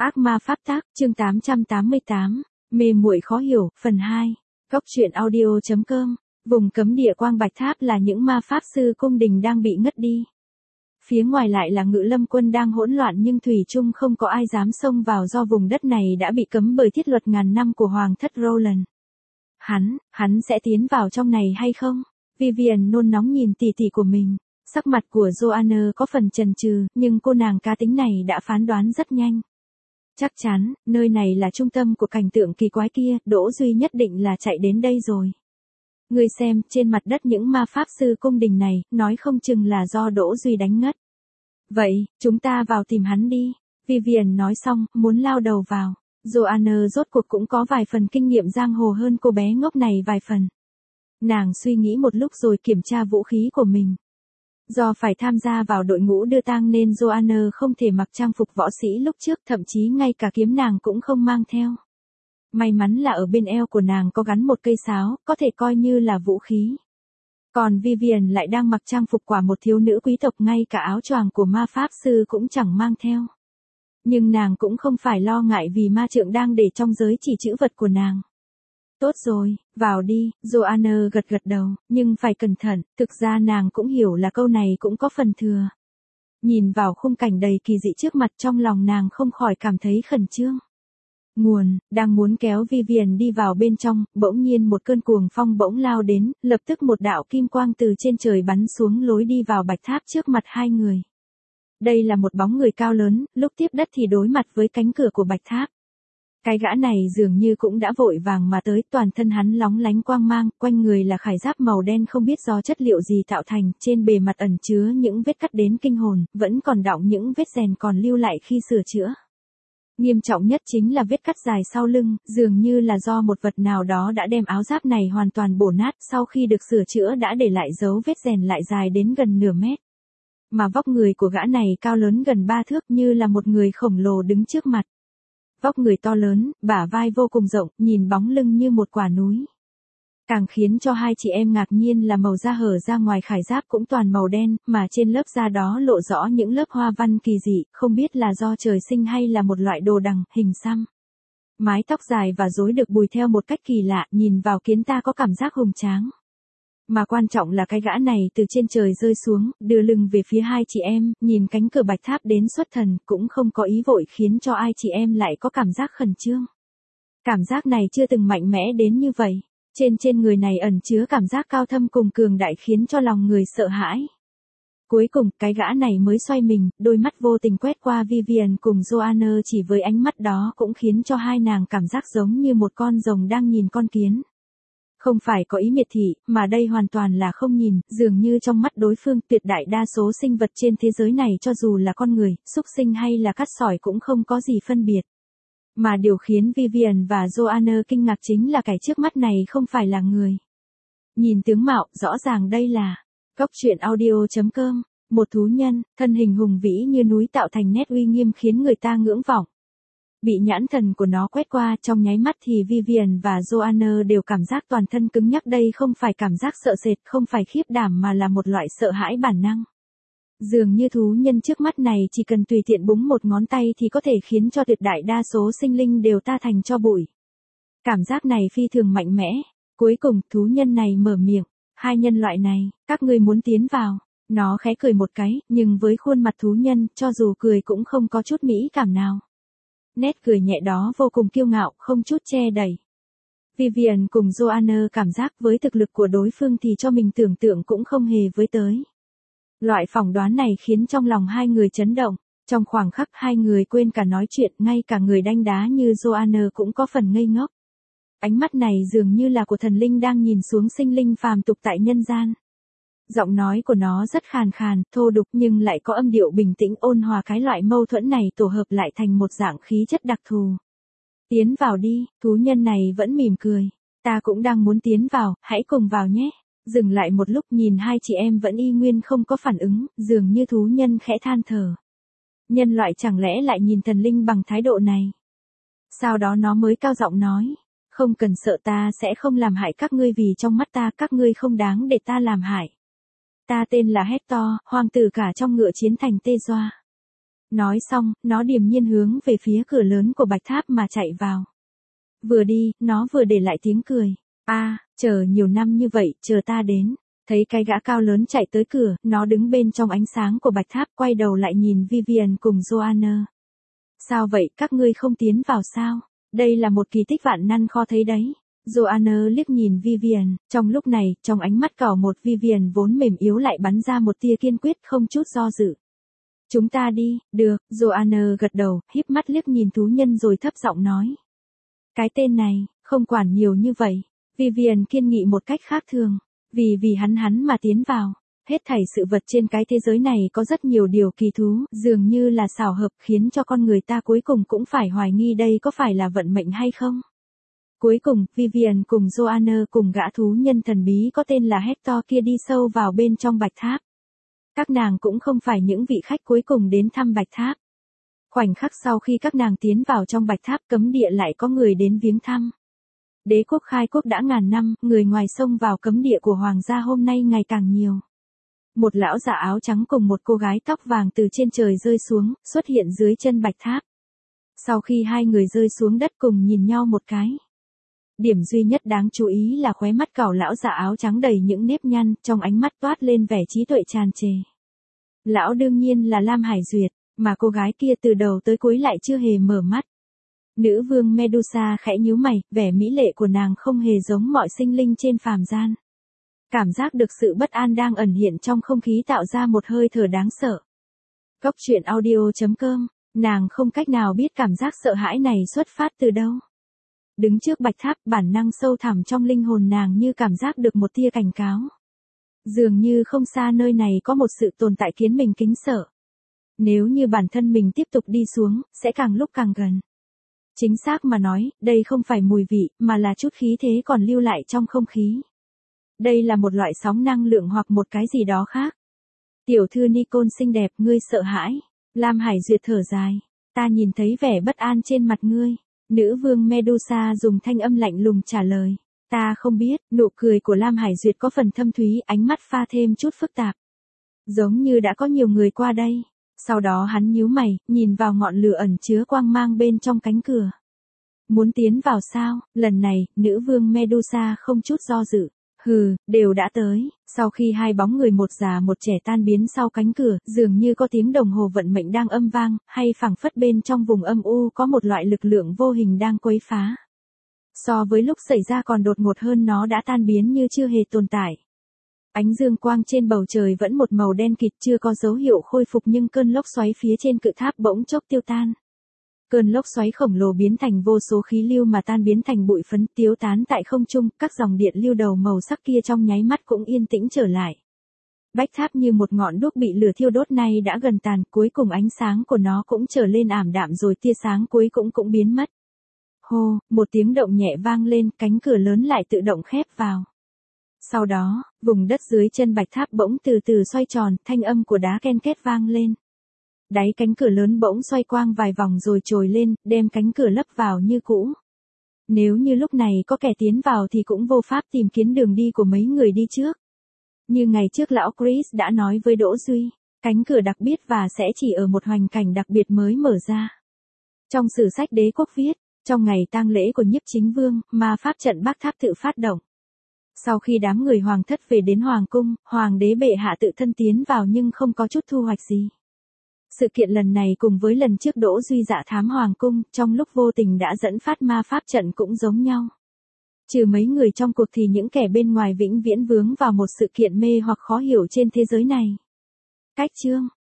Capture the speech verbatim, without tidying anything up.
Ác ma pháp tác, chương tám trăm tám mươi tám, mê muội khó hiểu, phần hai. Góc truyện audio chấm com. Vùng cấm địa Quang Bạch Tháp là những ma pháp sư cung đình đang bị ngất đi. Phía ngoài lại là Ngự Lâm quân đang hỗn loạn nhưng thủy chung không có ai dám xông vào do vùng đất này đã bị cấm bởi thiết luật ngàn năm của Hoàng thất Roland. Hắn, hắn sẽ tiến vào trong này hay không? Vivian nôn nóng nhìn tỷ tỷ của mình. Sắc mặt của Joanna có phần chần chừ, nhưng cô nàng cá tính này đã phán đoán rất nhanh. Chắc chắn, nơi này là trung tâm của cảnh tượng kỳ quái kia, Đỗ Duy nhất định là chạy đến đây rồi. Ngươi xem, trên mặt đất những ma pháp sư cung đình này, nói không chừng là do Đỗ Duy đánh ngất. Vậy, chúng ta vào tìm hắn đi. Vivian nói xong, muốn lao đầu vào. Joanna rốt cuộc cũng có vài phần kinh nghiệm giang hồ hơn cô bé ngốc này vài phần. Nàng suy nghĩ một lúc rồi kiểm tra vũ khí của mình. Do phải tham gia vào đội ngũ đưa tang nên Joanna không thể mặc trang phục võ sĩ lúc trước, thậm chí ngay cả kiếm nàng cũng không mang theo. May mắn là ở bên eo của nàng có gắn một cây sáo, có thể coi như là vũ khí. Còn Vivian lại đang mặc trang phục quả một thiếu nữ quý tộc, ngay cả áo choàng của ma pháp sư cũng chẳng mang theo. Nhưng nàng cũng không phải lo ngại vì ma trượng đang để trong giới chỉ chữ vật của nàng. Tốt rồi, vào đi, Joanna gật gật đầu, nhưng phải cẩn thận, thực ra nàng cũng hiểu là câu này cũng có phần thừa. Nhìn vào khung cảnh đầy kỳ dị trước mặt, trong lòng nàng không khỏi cảm thấy khẩn trương. Nguồn, đang muốn kéo Vivian đi vào bên trong, bỗng nhiên một cơn cuồng phong bỗng lao đến, lập tức một đạo kim quang từ trên trời bắn xuống lối đi vào bạch tháp trước mặt hai người. Đây là một bóng người cao lớn, lúc tiếp đất thì đối mặt với cánh cửa của bạch tháp. Cái gã này dường như cũng đã vội vàng mà tới, toàn thân hắn lóng lánh quang mang, quanh người là khải giáp màu đen không biết do chất liệu gì tạo thành, trên bề mặt ẩn chứa những vết cắt đến kinh hồn, vẫn còn đọng những vết rèn còn lưu lại khi sửa chữa. Nghiêm trọng nhất chính là vết cắt dài sau lưng, dường như là do một vật nào đó đã đem áo giáp này hoàn toàn bổ nát, sau khi được sửa chữa đã để lại dấu vết rèn lại dài đến gần nửa mét. Mà vóc người của gã này cao lớn gần ba thước, như là một người khổng lồ đứng trước mặt. Vóc người to lớn, bả vai vô cùng rộng, nhìn bóng lưng như một quả núi. Càng khiến cho hai chị em ngạc nhiên là màu da hở ra ngoài khải giáp cũng toàn màu đen, mà trên lớp da đó lộ rõ những lớp hoa văn kỳ dị, không biết là do trời sinh hay là một loại đồ đằng, hình xăm. Mái tóc dài và rối được bùi theo một cách kỳ lạ, nhìn vào khiến ta có cảm giác hùng tráng. Mà quan trọng là cái gã này từ trên trời rơi xuống, đưa lưng về phía hai chị em, nhìn cánh cửa bạch tháp đến xuất thần, cũng không có ý vội khiến cho ai chị em lại có cảm giác khẩn trương. Cảm giác này chưa từng mạnh mẽ đến như vậy. Trên trên người này ẩn chứa cảm giác cao thâm cùng cường đại khiến cho lòng người sợ hãi. Cuối cùng, cái gã này mới xoay mình, đôi mắt vô tình quét qua Vivian cùng Joanna, chỉ với ánh mắt đó cũng khiến cho hai nàng cảm giác giống như một con rồng đang nhìn con kiến. Không phải có ý miệt thị, mà đây hoàn toàn là không nhìn, dường như trong mắt đối phương tuyệt đại đa số sinh vật trên thế giới này cho dù là con người, súc sinh hay là cát sỏi cũng không có gì phân biệt. Mà điều khiến Vivian và Joanna kinh ngạc chính là cái trước mắt này không phải là người. Nhìn tướng mạo, rõ ràng đây là góc truyện audio chấm com, một thú nhân, thân hình hùng vĩ như núi tạo thành nét uy nghiêm khiến người ta ngưỡng vọng. Bị nhãn thần của nó quét qua trong nháy mắt thì Vivian và Joanna đều cảm giác toàn thân cứng nhắc, đây không phải cảm giác sợ sệt, không phải khiếp đảm mà là một loại sợ hãi bản năng. Dường như thú nhân trước mắt này chỉ cần tùy tiện búng một ngón tay thì có thể khiến cho tuyệt đại đa số sinh linh đều ta thành tro bụi. Cảm giác này phi thường mạnh mẽ. Cuối cùng, thú nhân này mở miệng. Hai nhân loại này, các ngươi muốn tiến vào. Nó khẽ cười một cái, nhưng với khuôn mặt thú nhân, cho dù cười cũng không có chút mỹ cảm nào. Nét cười nhẹ đó vô cùng kiêu ngạo, không chút che đậy. Vivian cùng Joanna cảm giác với thực lực của đối phương thì cho mình tưởng tượng cũng không hề với tới. Loại phỏng đoán này khiến trong lòng hai người chấn động, trong khoảng khắc hai người quên cả nói chuyện, ngay cả người đanh đá như Joanna cũng có phần ngây ngốc. Ánh mắt này dường như là của thần linh đang nhìn xuống sinh linh phàm tục tại nhân gian. Giọng nói của nó rất khàn khàn, thô đục nhưng lại có âm điệu bình tĩnh ôn hòa, cái loại mâu thuẫn này tổ hợp lại thành một dạng khí chất đặc thù. Tiến vào đi, thú nhân này vẫn mỉm cười. Ta cũng đang muốn tiến vào, hãy cùng vào nhé. Dừng lại một lúc nhìn hai chị em vẫn y nguyên không có phản ứng, dường như thú nhân khẽ than thở. Nhân loại chẳng lẽ lại nhìn thần linh bằng thái độ này? Sau đó nó mới cao giọng nói, không cần sợ, ta sẽ không làm hại các ngươi vì trong mắt ta các ngươi không đáng để ta làm hại. Ta tên là Hector, hoàng tử cả trong ngựa chiến thành Tê Doa. Nói xong, nó điềm nhiên hướng về phía cửa lớn của bạch tháp mà chạy vào. Vừa đi, nó vừa để lại tiếng cười. A, chờ nhiều năm như vậy, chờ ta đến. Thấy cái gã cao lớn chạy tới cửa, nó đứng bên trong ánh sáng của bạch tháp, quay đầu lại nhìn Vivian cùng Joanna. Sao vậy, các ngươi không tiến vào sao? Đây là một kỳ tích vạn năn khó thấy đấy. Joanna liếc nhìn Vivian, trong lúc này, trong ánh mắt cỏ một Vivian vốn mềm yếu lại bắn ra một tia kiên quyết không chút do dự. Chúng ta đi, được, Joanna gật đầu, híp mắt liếc nhìn thú nhân rồi thấp giọng nói. Cái tên này, không quản nhiều như vậy. Vivian kiên nghị một cách khác thường. Vì vì hắn hắn mà tiến vào. Hết thảy sự vật trên cái thế giới này có rất nhiều điều kỳ thú, dường như là xảo hợp khiến cho con người ta cuối cùng cũng phải hoài nghi đây có phải là vận mệnh hay không. Cuối cùng, Vivian cùng Joanna cùng gã thú nhân thần bí có tên là Hector kia đi sâu vào bên trong bạch tháp. Các nàng cũng không phải những vị khách cuối cùng đến thăm bạch tháp. Khoảnh khắc sau khi các nàng tiến vào trong bạch tháp cấm địa lại có người đến viếng thăm. Đế quốc khai quốc đã ngàn năm, người ngoài xông vào cấm địa của hoàng gia hôm nay ngày càng nhiều. Một lão già áo trắng cùng một cô gái tóc vàng từ trên trời rơi xuống, xuất hiện dưới chân bạch tháp. Sau khi hai người rơi xuống đất cùng nhìn nhau một cái. Điểm duy nhất đáng chú ý là khóe mắt cẩu lão già áo trắng đầy những nếp nhăn, trong ánh mắt toát lên vẻ trí tuệ tràn trề. Lão đương nhiên là Lam Hải Duyệt, mà cô gái kia từ đầu tới cuối lại chưa hề mở mắt. Nữ vương Medusa khẽ nhíu mày, vẻ mỹ lệ của nàng không hề giống mọi sinh linh trên phàm gian. Cảm giác được sự bất an đang ẩn hiện trong không khí tạo ra một hơi thở đáng sợ. Góc truyện audio chấm com, nàng không cách nào biết cảm giác sợ hãi này xuất phát từ đâu. Đứng trước bạch tháp, bản năng sâu thẳm trong linh hồn nàng như cảm giác được một tia cảnh cáo. Dường như không xa nơi này có một sự tồn tại khiến mình kính sợ. Nếu như bản thân mình tiếp tục đi xuống, sẽ càng lúc càng gần. Chính xác mà nói, đây không phải mùi vị, mà là chút khí thế còn lưu lại trong không khí. Đây là một loại sóng năng lượng hoặc một cái gì đó khác. Tiểu thư Nicole xinh đẹp, ngươi sợ hãi. Lam Hải Duyệt thở dài. Ta nhìn thấy vẻ bất an trên mặt ngươi. Nữ vương Medusa dùng thanh âm lạnh lùng trả lời. Ta không biết, nụ cười của Lam Hải Duyệt có phần thâm thúy, ánh mắt pha thêm chút phức tạp. Giống như đã có nhiều người qua đây. Sau đó hắn nhíu mày, nhìn vào ngọn lửa ẩn chứa quang mang bên trong cánh cửa. Muốn tiến vào sao? Lần này, nữ vương Medusa không chút do dự. Hừ, đều đã tới. Sau khi hai bóng người một già một trẻ tan biến sau cánh cửa, dường như có tiếng đồng hồ vận mệnh đang âm vang, hay phảng phất bên trong vùng âm u có một loại lực lượng vô hình đang quấy phá. So với lúc xảy ra còn đột ngột hơn, nó đã tan biến như chưa hề tồn tại. Ánh dương quang trên bầu trời vẫn một màu đen kịt, chưa có dấu hiệu khôi phục, nhưng cơn lốc xoáy phía trên cự tháp bỗng chốc tiêu tan. Cơn lốc xoáy khổng lồ biến thành vô số khí lưu mà tan biến thành bụi phấn, tiêu tán tại không trung, các dòng điện lưu đầu màu sắc kia trong nháy mắt cũng yên tĩnh trở lại. Bách tháp như một ngọn đuốc bị lửa thiêu đốt này đã gần tàn, cuối cùng ánh sáng của nó cũng trở lên ảm đạm rồi tia sáng cuối cũng cũng biến mất. Hô, một tiếng động nhẹ vang lên, cánh cửa lớn lại tự động khép vào. Sau đó, vùng đất dưới chân bạch tháp bỗng từ từ xoay tròn, thanh âm của đá ken két vang lên. Đáy cánh cửa lớn bỗng xoay quang vài vòng rồi trồi lên, đem cánh cửa lấp vào như cũ. Nếu như lúc này có kẻ tiến vào thì cũng vô pháp tìm kiếm đường đi của mấy người đi trước. Như ngày trước lão Chris đã nói với Đỗ Duy, cánh cửa đặc biệt và sẽ chỉ ở một hoành cảnh đặc biệt mới mở ra. Trong sử sách đế quốc viết, trong ngày tang lễ của Nhiếp Chính Vương, ma pháp trận Bác Tháp tự phát động. Sau khi đám người hoàng thất về đến hoàng cung, hoàng đế bệ hạ tự thân tiến vào nhưng không có chút thu hoạch gì. Sự kiện lần này cùng với lần trước Đỗ Duy dạ thám hoàng cung, trong lúc vô tình đã dẫn phát ma pháp trận cũng giống nhau. Trừ mấy người trong cuộc thì những kẻ bên ngoài vĩnh viễn vướng vào một sự kiện mê hoặc khó hiểu trên thế giới này. Cách chương